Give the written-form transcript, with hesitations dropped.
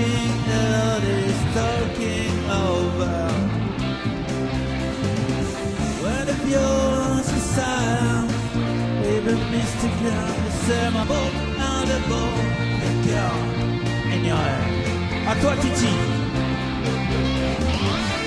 talking, hell is talking over. When the violence is silent, et le mystique c'est ma beau, un de beau, le cœur ignoré. À toi, Titi.